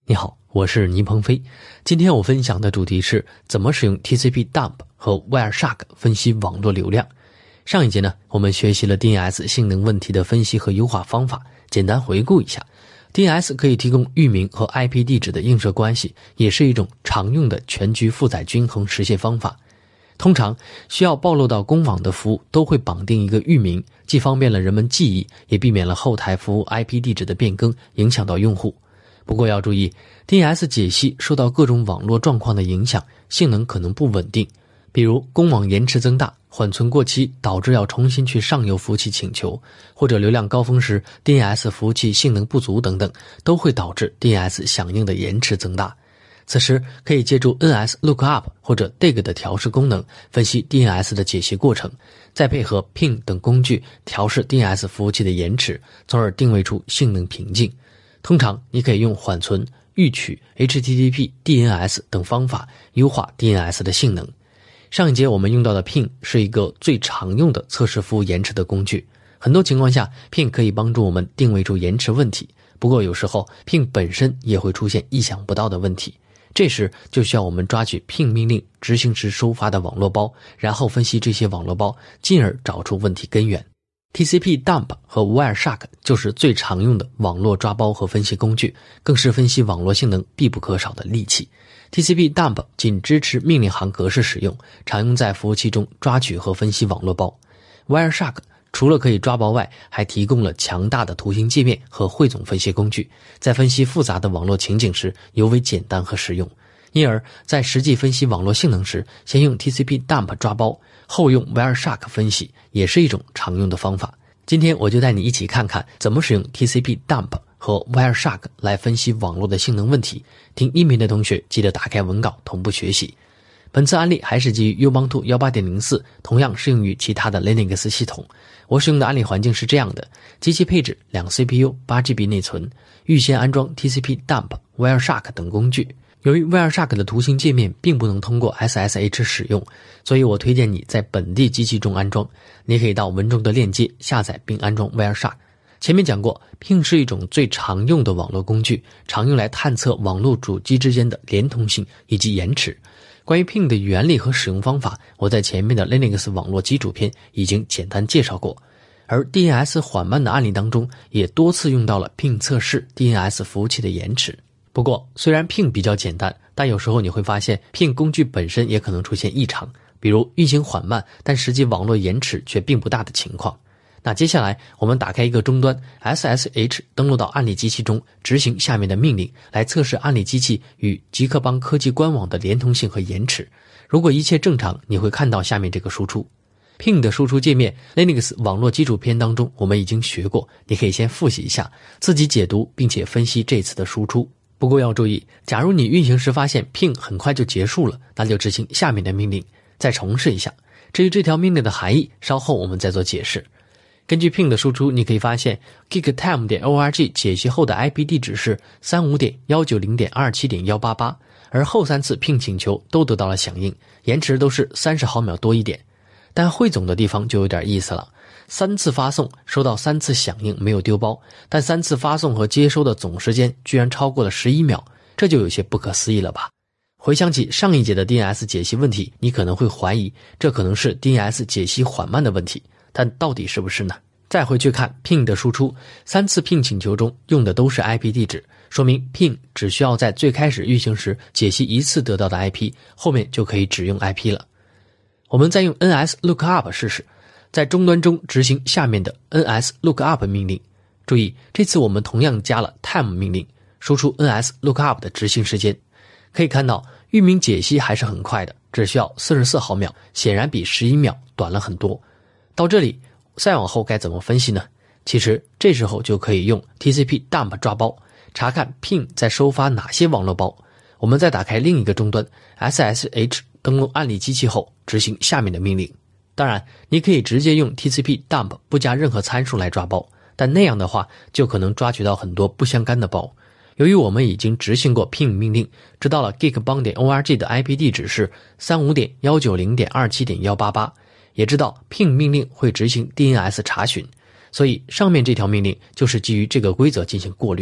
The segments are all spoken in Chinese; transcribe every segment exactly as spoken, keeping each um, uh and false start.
你好，我是倪鹏飞。今天我分享的主题是怎么使用 T C P dump 和 Wireshark 分析网络流量。上一节呢，我们学习了 D N S 性能问题的分析和优化方法。简单回顾一下， D N S 可以提供域名和 I P 地址的映射关系，也是一种常用的全局负载均衡实现方法。通常需要暴露到公网的服务都会绑定一个域名，既方便了人们记忆，也避免了后台服务 I P 地址的变更影响到用户。不过要注意， D N S 解析受到各种网络状况的影响，性能可能不稳定，比如公网延迟增大、缓存过期导致要重新去上游服务器请求，或者流量高峰时 D N S 服务器性能不足等等，都会导致 D N S 响应的延迟增大。此时可以借助 N S Lookup 或者 D I G 的调试功能，分析 D N S 的解析过程，再配合 Ping 等工具调试 D N S 服务器的延迟，从而定位出性能瓶颈。通常你可以用缓存、预取、H T T P、D N S 等方法优化 D N S 的性能。上一节我们用到的 Ping 是一个最常用的测试服务延迟的工具，很多情况下 Ping 可以帮助我们定位出延迟问题，不过有时候 Ping 本身也会出现意想不到的问题，这时就需要我们抓取 Ping 命令执行时收发的网络包，然后分析这些网络包，进而找出问题根源。T C P dump 和 Wireshark 就是最常用的网络抓包和分析工具，更是分析网络性能必不可少的利器。T C P dump 仅支持命令行格式使用，常用在服务器中抓取和分析网络包。Wireshark 除了可以抓包外，还提供了强大的图形界面和汇总分析工具，在分析复杂的网络情景时尤为简单和实用。因而在实际分析网络性能时，先用 T C P dump 抓包，后用 Wireshark 分析，也是一种常用的方法。今天我就带你一起看看怎么使用 T C P dump 和 Wireshark 来分析网络的性能问题。听音频的同学记得打开文稿同步学习。本次案例还是基于 Ubuntu 十八点零四， 同样适用于其他的 Linux 系统。我使用的案例环境是这样的：机器配置两 C P U 八 G B 内存，预先安装 T C P dump、Wireshark 等工具。由于 Wireshark 的图形界面并不能通过 S S H 使用，所以我推荐你在本地机器中安装。你可以到文中的链接下载并安装 Wireshark。前面讲过， Ping 是一种最常用的网络工具，常用来探测网络主机之间的连通性以及延迟。关于 Ping 的原理和使用方法，我在前面的 Linux 网络基础篇已经简单介绍过。而 D N S 缓慢的案例当中，也多次用到了 Ping 测试 D N S 服务器的延迟。不过虽然 Ping 比较简单，但有时候你会发现 Ping 工具本身也可能出现异常，比如运行缓慢但实际网络延迟却并不大的情况。那接下来我们打开一个终端 S S H， 登录到案例机器中，执行下面的命令来测试案例机器与极客邦科技官网的连通性和延迟。如果一切正常，你会看到下面这个输出。 Ping 的输出界面 Linux 网络基础篇当中我们已经学过，你可以先复习一下，自己解读并且分析这次的输出。不过要注意，假如你运行时发现 Ping 很快就结束了，那就执行下面的命令，再重试一下。至于这条命令的含义，稍后我们再做解释。根据 Ping 的输出，你可以发现 geektime 点 org 解析后的 I P 地址是 三五点一九零点二七点一八八， 而后三次 Ping 请求都得到了响应，延迟都是三十毫秒多一点。但汇总的地方就有点意思了，三次发送收到三次响应没有丢包，但三次发送和接收的总时间居然超过了十一秒，这就有些不可思议了吧。回想起上一节的 D N S 解析问题，你可能会怀疑这可能是 D N S 解析缓慢的问题，但到底是不是呢？再回去看 Ping 的输出，三次 Ping 请求中用的都是 I P 地址，说明 Ping 只需要在最开始运行时解析一次得到的 I P， 后面就可以只用 I P 了。我们再用 N S Lookup 试试，在终端中执行下面的 N S Lookup 命令。注意，这次我们同样加了 time 命令，输出 N S Lookup 的执行时间。可以看到域名解析还是很快的，只需要四十四毫秒，显然比十一秒短了很多。到这里再往后该怎么分析呢？其实这时候就可以用 T C P dump 抓包，查看 Ping 在收发哪些网络包。我们再打开另一个终端 S S H， 登录案例机器后执行下面的命令。当然你可以直接用 T C P dump 不加任何参数来抓包，但那样的话就可能抓取到很多不相干的包。由于我们已经执行过 Ping 命令，知道了 geekbang 点 org 的 I P 地址是 三五点一九零点二七点一八八，也知道 Ping 命令会执行 D N S 查询，所以上面这条命令就是基于这个规则进行过滤。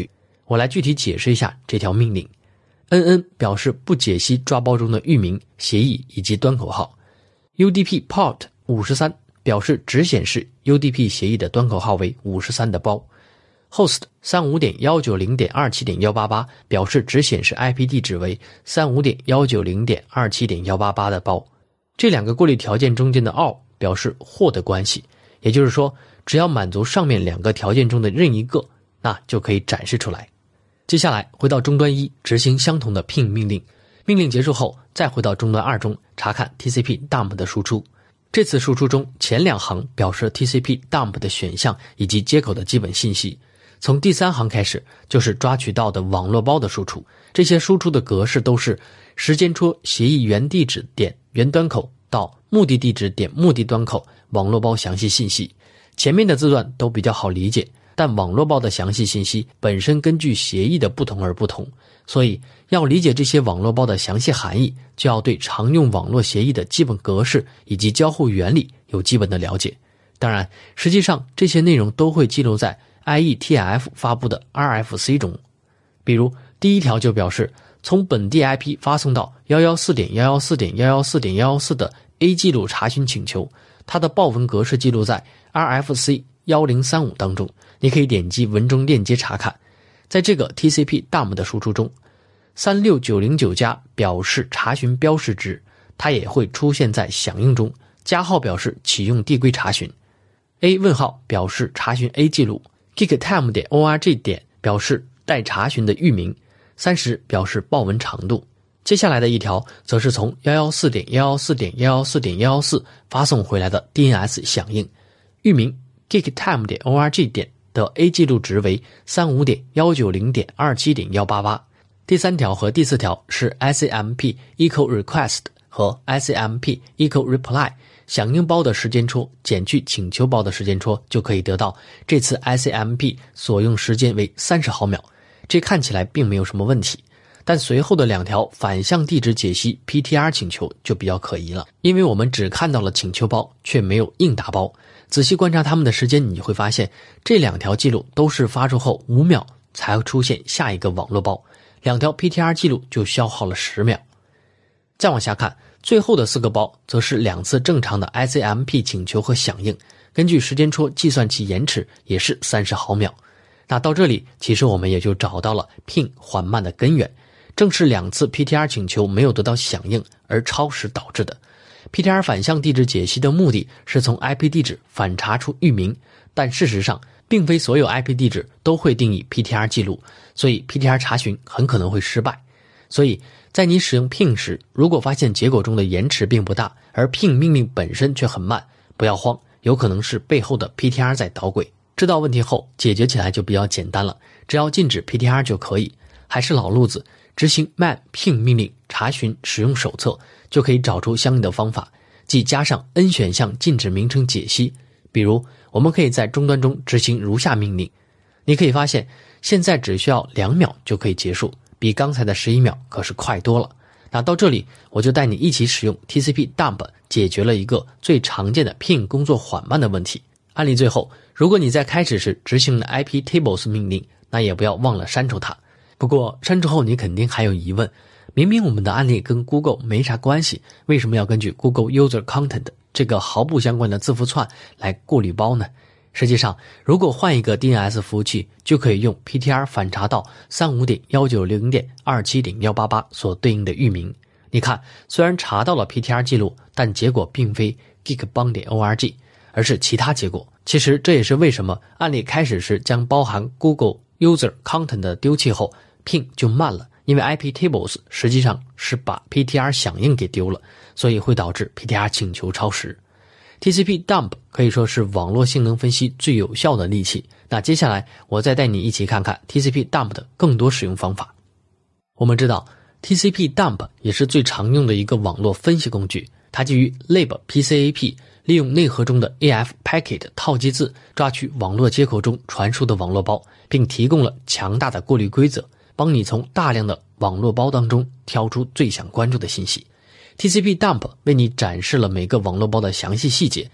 我来具体解释一下这条命令。N N 表示不解析抓包中的域名、协议以及端口号。U D P port 五十三表示只显示 U D P 协议的端口号为五十三的包。Host 三十五点一九零点二七点一八八 表示只显示 I P 地址为 三十五点一九零点二七点一八八 的包。这两个过滤条件中间的 or 表示或的关系，也就是说只要满足上面两个条件中的任一个，那就可以展示出来。接下来回到终端一执行相同的 ping 命令，命令结束后再回到终端二中查看 T C P dump 的输出。这次输出中前两行表示 T C P dump 的选项以及接口的基本信息，从第三行开始就是抓取到的网络包的输出，这些输出的格式都是时间戳协议原地址点原端口到目的地址点目的端口网络包详细信息。前面的字段都比较好理解，但网络包的详细信息本身根据协议的不同而不同，所以要理解这些网络包的详细含义，就要对常用网络协议的基本格式以及交互原理有基本的了解。当然，实际上这些内容都会记录在 I E T F 发布的 R F C 中。比如第一条就表示从本地 I P 发送到 一一四点一一四点一一四点一一四 的 A 记录查询请求，它的报文格式记录在 R F C 一零三五当中，你可以点击文中链接查看。在这个 T C P dump 的输出中，三六九零九加表示查询标识值，它也会出现在响应中，加号表示启用递归查询， A 问号表示查询 A 记录， kicktime 点 org 点表示待查询的域名，三十表示报文长度。接下来的一条则是从 一一四点一一四点一一四点一一四 发送回来的 D N S 响应，域名 kicktime 点 org 点的 A 记录值为 三十五点一九零点二七点一八八。 第三条和第四条是 I C M P equal request 和 I C M P equal reply， 响应包的时间戳减去请求包的时间戳，就可以得到这次 I C M P 所用时间为三十毫秒。这看起来并没有什么问题，但随后的两条反向地址解析 P T R 请求就比较可疑了，因为我们只看到了请求包，却没有应答包。仔细观察它们的时间，你会发现这两条记录都是发出后五秒才会出现下一个网络包，两条 P T R 记录就消耗了十秒。再往下看，最后的四个包则是两次正常的 I C M P 请求和响应，根据时间戳计算其延迟也是三十毫秒。那到这里其实我们也就找到了 ping 缓慢的根源，正是两次 P T R 请求没有得到响应而超时导致的。 P T R 反向地址解析的目的是从 I P 地址反查出域名，但事实上并非所有 I P 地址都会定义 P T R 记录，所以 P T R 查询很可能会失败。所以在你使用 ping 时，如果发现结果中的延迟并不大，而 ping 命令本身却很慢，不要慌，有可能是背后的 P T R 在捣鬼。知道问题后解决起来就比较简单了，只要禁止 P T R 就可以。还是老路子，执行 man ping 命令查询使用手册，就可以找出相应的方法，即加上 N 选项禁止名称解析。比如我们可以在终端中执行如下命令，你可以发现现在只需要两秒就可以结束，比刚才的十一秒可是快多了。那到这里我就带你一起使用 T C P dump 解决了一个最常见的 ping 工作缓慢的问题。案例最后，如果你在开始时执行了 I P tables 命令，那也不要忘了删除它。不过删除后你肯定还有疑问，明明我们的案例跟 Google 没啥关系，为什么要根据 Google User Content 这个毫不相关的字符串来过滤包呢？实际上如果换一个 D N S 服务器，就可以用 P T R 反查到 三十五点一九零点二七点一八八 所对应的域名。你看，虽然查到了 P T R 记录，但结果并非 geekbang 点 org， 而是其他结果。其实这也是为什么案例开始时将包含 Google User Content 的丢弃后 ping 就慢了，因为 I P tables 实际上是把 P T R 响应给丢了，所以会导致 P T R 请求超时。T C P dump 可以说是网络性能分析最有效的利器。那接下来我再带你一起看看 T C P dump 的更多使用方法。我们知道 T C P dump 也是最常用的一个网络分析工具，它基于 libpcap， 利用内核中的 A F packet 套机字抓取网络接口中传输的网络包，并提供了强大的过滤规则，帮你从大量的网络包当中挑出最想关注的信息。T C P dump 为你展示了每个网络包的详细细节，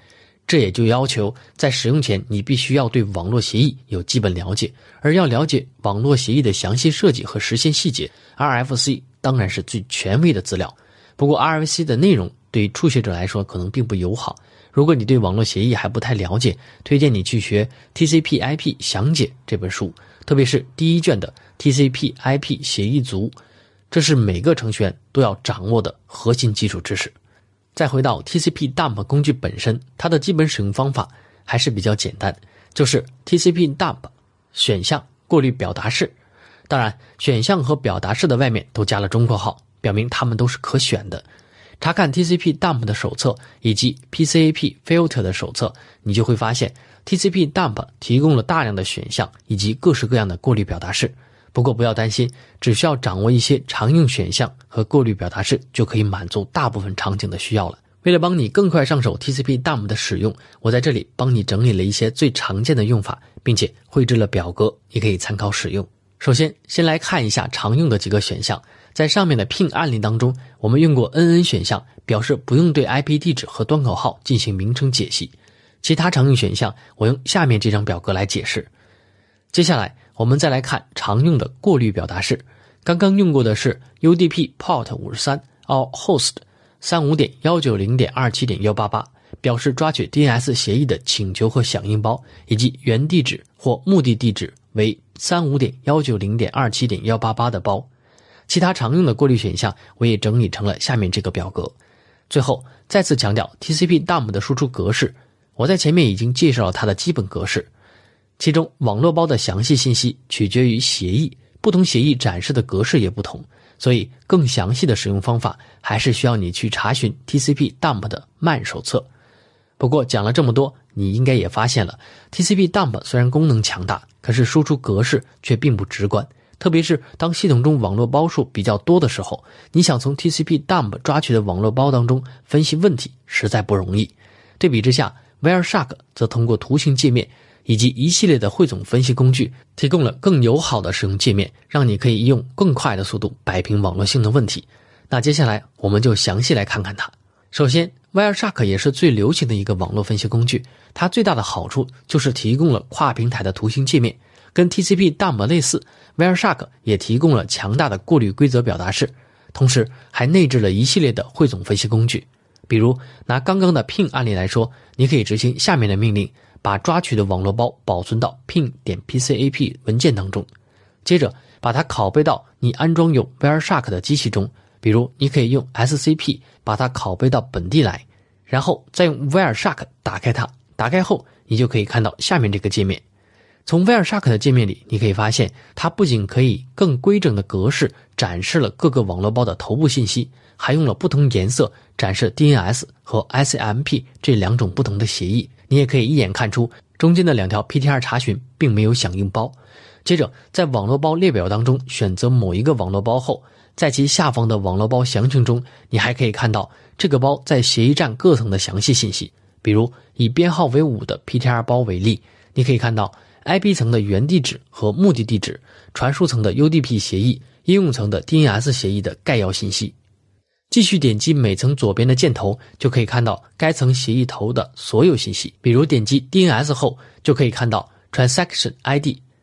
这也就要求在使用前你必须要对网络协议有基本了解，而要了解网络协议的详细设计和实现细节， R F C 当然是最权威的资料。不过 R F C 的内容对于初学者来说可能并不友好，如果你对网络协议还不太了解，推荐你去学 T C P I P 详解这本书，特别是第一卷的 T C P I P 协议族，这是每个程序员都要掌握的核心基础知识。再回到 T C P dump 工具本身，它的基本使用方法还是比较简单，就是 T C P dump 选项过滤表达式。当然，选项和表达式的外面都加了中括号，表明它们都是可选的。查看 T C P dump 的手册以及 P C A P filter 的手册，你就会发现 T C P dump 提供了大量的选项以及各式各样的过滤表达式。不过不要担心，只需要掌握一些常用选项和过滤表达式，就可以满足大部分场景的需要了。为了帮你更快上手 T C P dump 的使用，我在这里帮你整理了一些最常见的用法，并且绘制了表格，你可以参考使用。首先，先来看一下常用的几个选项。在上面的 ping 案例当中，我们用过 N N 选项，表示不用对 I P 地址和端口号进行名称解析。其他常用选项，我用下面这张表格来解释。接下来，我们再来看常用的过滤表达式。刚刚用过的是 U D P port 五十三 or host 三十五点一九零点二七点一八八，表示抓取 D N S 协议的请求和响应包，以及原地址或目的地址为 三十五点一九零点二七点一八八的包。其他常用的过滤选项我也整理成了下面这个表格。最后再次强调 T C P dump 的输出格式，我在前面已经介绍了它的基本格式，其中网络包的详细信息取决于协议，不同协议展示的格式也不同，所以更详细的使用方法还是需要你去查询 T C P dump 的慢手册。不过讲了这么多，你应该也发现了 T C P dump 虽然功能强大，可是输出格式却并不直观，特别是当系统中网络包数比较多的时候，你想从 T C P dump 抓取的网络包当中分析问题实在不容易。对比之下， Wireshark 则通过图形界面以及一系列的汇总分析工具，提供了更友好的使用界面，让你可以用更快的速度摆平网络性的问题。那接下来我们就详细来看看它。首先， Wireshark 也是最流行的一个网络分析工具，它最大的好处就是提供了跨平台的图形界面，跟 T C P dump 类似， Wireshark 也提供了强大的过滤规则表达式，同时还内置了一系列的汇总分析工具。比如拿刚刚的 ping 案例来说，你可以执行下面的命令，把抓取的网络包保存到 ping 点 P C A P 文件当中，接着把它拷贝到你安装有 Wireshark 的机器中，比如你可以用 S C P 把它拷贝到本地来，然后再用 Wireshark 打开它，打开后你就可以看到下面这个界面。从 Wireshark 的界面里，你可以发现它不仅可以更规整的格式展示了各个网络包的头部信息，还用了不同颜色展示 D N S 和 S M P 这两种不同的协议。你也可以一眼看出中间的两条 P T R 查询并没有响应包。接着在网络包列表当中选择某一个网络包后，在其下方的网络包详情中，你还可以看到这个包在协议站各层的详细信息。比如以编号为五的 P T R 包为例，你可以看到 I P 层的原地址和目的地址，传输层的 U D P 协议，应用层的 D N S 协议的概要信息。继续点击每层左边的箭头，就可以看到该层协议头的所有信息。比如点击 D N S 后，就可以看到 Transaction I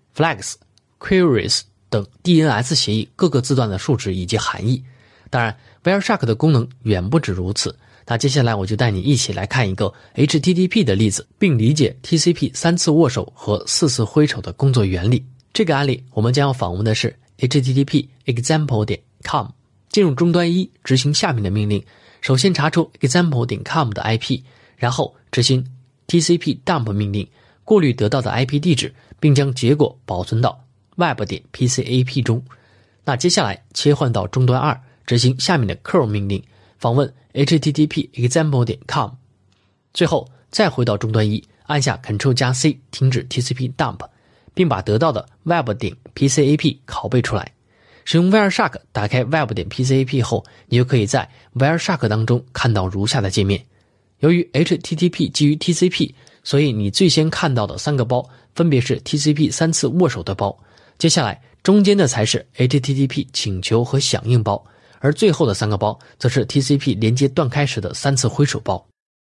D、Flags、Queries 等 D N S 协议各个字段的数值以及含义。当然 Wireshark 的功能远不止如此，那接下来我就带你一起来看一个 H T T P 的例子，并理解 T C P 三次握手和四次挥手的工作原理。这个案例我们将要访问的是 H T T P example 点 com， 进入终端一，执行下面的命令。首先查出 example 点 com 的 I P， 然后执行 T C P dump 命令，过滤得到的 I P 地址，并将结果保存到 web 点 P C A P 中。那接下来切换到终端二，执行下面的 curl 命令，访问 H T T P example 点 com， 最后再回到终端一，按下 Ctrl 加 C 停止 T C P dump， 并把得到的 web 点 P C A P 拷贝出来。使用 Wireshark 打开 web 点 P C A P 后，你就可以在 Wireshark 当中看到如下的界面。由于 H T T P 基于 T C P， 所以你最先看到的三个包分别是 T C P 三次握手的包，接下来中间的才是 H T T P 请求和响应包，而最后的三个包则是 T C P 连接断开时的三次挥手包。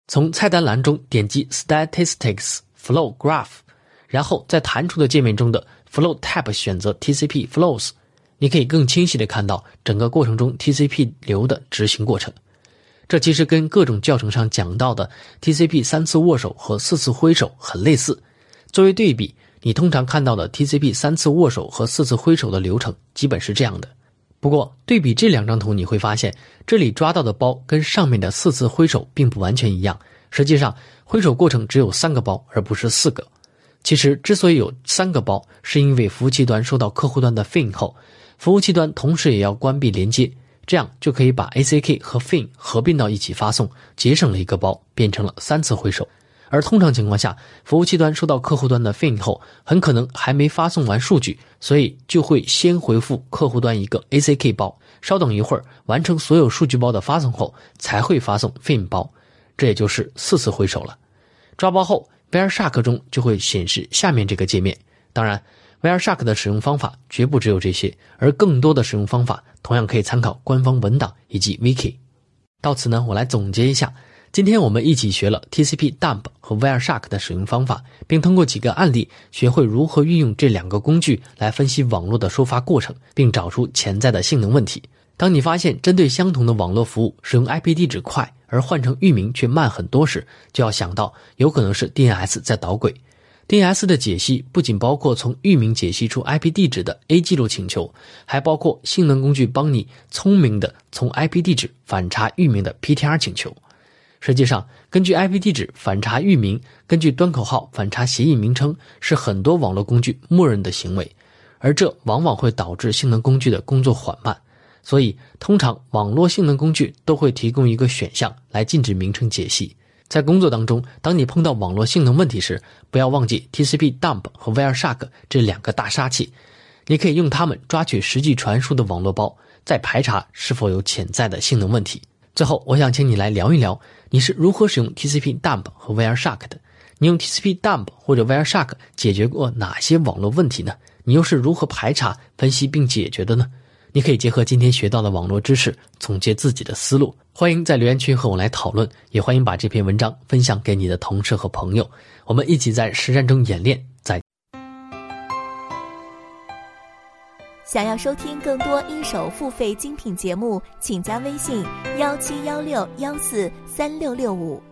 从菜单栏中点击 Statistics Flow Graph， 然后在弹出的界面中的 Flow Tab 选择 T C P Flows， 你可以更清晰地看到整个过程中 T C P 流的执行过程。这其实跟各种教程上讲到的 T C P 三次握手和四次挥手很类似。作为对比，你通常看到的 T C P 三次握手和四次挥手的流程基本是这样的。不过对比这两张图，你会发现这里抓到的包跟上面的四次挥手并不完全一样。实际上挥手过程只有三个包而不是四个。其实之所以有三个包，是因为服务器端收到客户端的 F I N 后，服务器端同时也要关闭连接，这样就可以把 A C K 和 F I N 合并到一起发送，节省了一个包，变成了三次挥手。而通常情况下，服务器端收到客户端的 F I N 后，很可能还没发送完数据，所以就会先回复客户端一个 A C K 包，稍等一会儿，完成所有数据包的发送后，才会发送 F I N 包，这也就是四次挥手了。抓包后 Wireshark 中就会显示下面这个界面。当然 Wireshark 的使用方法绝不只有这些，而更多的使用方法同样可以参考官方文档以及 Wiki。 到此呢，我来总结一下，今天我们一起学了 T C P Dump 和 Wireshark 的使用方法，并通过几个案例学会如何运用这两个工具来分析网络的收发过程，并找出潜在的性能问题。当你发现针对相同的网络服务使用 I P 地址快，而换成域名却慢很多时，就要想到有可能是 D N S 在捣鬼。D N S 的解析不仅包括从域名解析出 I P 地址的 A 记录请求，还包括性能工具帮你聪明的从 I P 地址反查域名的 P T R 请求。实际上，根据 I P 地址反查域名，根据端口号反查协议名称，是很多网络工具默认的行为，而这往往会导致性能工具的工作缓慢。所以通常网络性能工具都会提供一个选项来禁止名称解析。在工作当中，当你碰到网络性能问题时，不要忘记 T C P Dump 和 Wireshark 这两个大杀器，你可以用它们抓取实际传输的网络包，再排查是否有潜在的性能问题。最后我想请你来聊一聊，你是如何使用 T C P Dump 和 Wireshark 的？你用 T C P Dump 或者 Wireshark 解决过哪些网络问题呢？你又是如何排查、分析并解决的呢？你可以结合今天学到的网络知识，总结自己的思路。欢迎在留言区和我来讨论，也欢迎把这篇文章分享给你的同事和朋友，我们一起在实战中演练。再想要收听更多一手付费精品节目，请加微信幺七幺六幺四三六六五。